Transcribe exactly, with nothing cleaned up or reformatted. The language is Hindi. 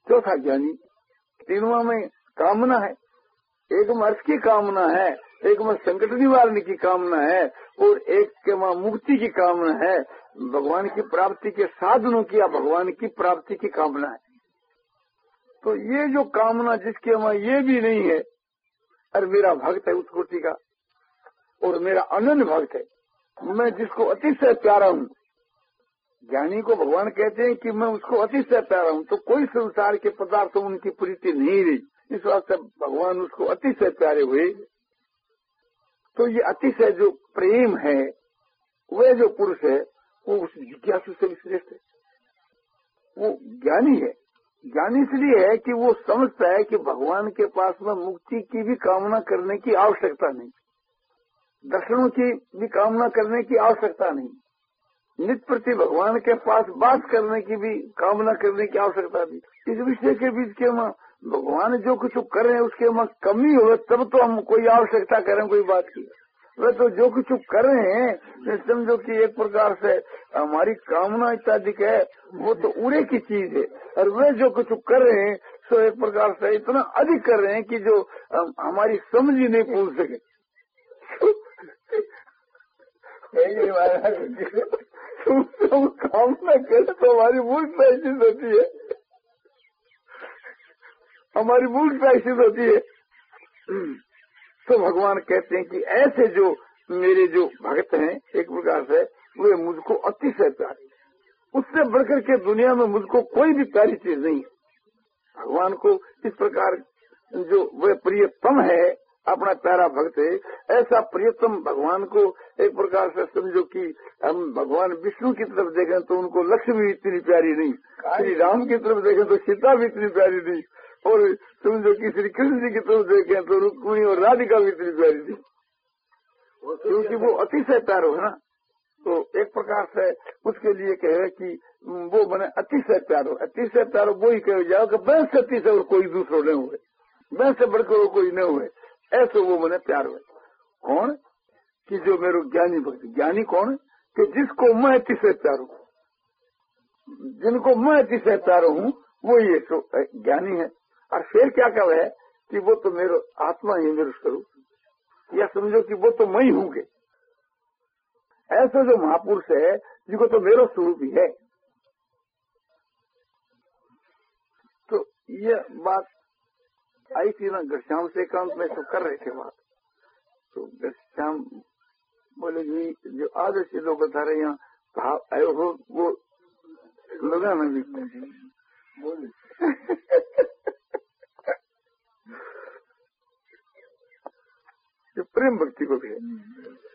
चौथा ज्ञानी। तीनों में कामना है, एक में अर्थ की कामना है, एक में संकट निवारण की कामना है और एक के में मुक्ति की कामना है, भगवान की प्राप्ति के साधनों की या भगवान की प्राप्ति की कामना है। तो ये जो कामना जिसके में ये भी नहीं है, और मेरा भक्त है उस कोटि का और मेरा अनन्य भक्त है, मैं जिसको अतिशय प्यारा हूँ। ज्ञानी को भगवान कहते हैं कि मैं उसको अतिशय प्यारा हूँ, तो कोई संसार के पदार्थों उनकी प्रीति नहीं रही, इस वास्ते भगवान उसको अतिशय प्यारे हुए। तो ये अतिशय जो प्रेम है, वह जो पुरुष है वो उस जिज्ञासु से भी श्रेष्ठ है, वो ज्ञानी है। ज्ञानी इसलिए है कि वो समझता है कि भगवान के पास में मुक्ति की भी कामना करने की आवश्यकता नहीं, दर्शनों की भी कामना करने की आवश्यकता नहीं, नित्य प्रति भगवान के पास बात करने की भी कामना करने की आवश्यकता नहीं। इस विषय के बीच के में भगवान जो कुछ कर रहे हैं उसके में कमी हो तब तो हम कोई आवश्यकता करें कोई बात की। वह तो जो कुछ कर रहे हैं समझो कि एक प्रकार से हमारी कामना इत्यादि है, वो तो उड़े की चीज है, और वे जो कुछ कर रहे हैं सो एक प्रकार से इतना अधिक कर रहे हैं कि जो हमारी समझ ही नहीं पहुंच सके। तुम कामना करे तो हमारी मूल प्रायश्चित होती है, हमारी मूल प्रायश्चित होती है। तो भगवान कहते हैं कि ऐसे जो मेरे जो भक्त हैं एक प्रकार से वे मुझको अतिशय प्यारे, उससे बढ़कर के दुनिया में मुझको कोई भी प्यारी चीज नहीं है। भगवान को इस प्रकार जो वह प्रियतम है, अपना प्यारा भक्त है, ऐसा प्रियतम भगवान को एक प्रकार से समझो कि हम भगवान विष्णु की तरफ देखें तो उनको लक्ष्मी भी इतनी प्यारी नहीं, श्री राम की तरफ देखें तो सीता भी इतनी प्यारी नहीं, और समझो कि श्री कृष्ण जी की तरफ देखें तो रुक्मिणी और राधिका भी इतनी प्यारी नहीं, क्योंकि वो अतिशय प्यारो है ना। तो एक प्रकार से उसके लिए कहे कि वो बने अतिशय प्यारो। अतिशय प्यारो वो ही कहे जाओ कि मैं से अतिशय और कोई दूसरो नहीं हुए, मैं से बढ़कर कोई नहीं हुए, ऐसे वो बने प्यार हुए। कौन? कि जो मेरे ज्ञानी भक्त। ज्ञानी कौन? कि जिसको मैं अतिशय प्यार हूँ, जिनको मैं अतिशय प्यार हूँ वो ये तो ज्ञानी है। और फिर क्या कहे कि वो तो मेरे आत्मा ही मेरे स्वरूप, या समझो कि वो तो मैं ही हूँ। ऐसा जो महापुरुष है जिनको तो मेरा स्वरूप ही है। तो ये बात आई थी ना घनश्याम से एकांत में तो कर रहे थे बात, तो घनश्याम बोले जी जो आदर्श लोग बता रहे यहाँ भाव आयो हो वो लगा ना भी बोले प्रेम भक्ति को भी है।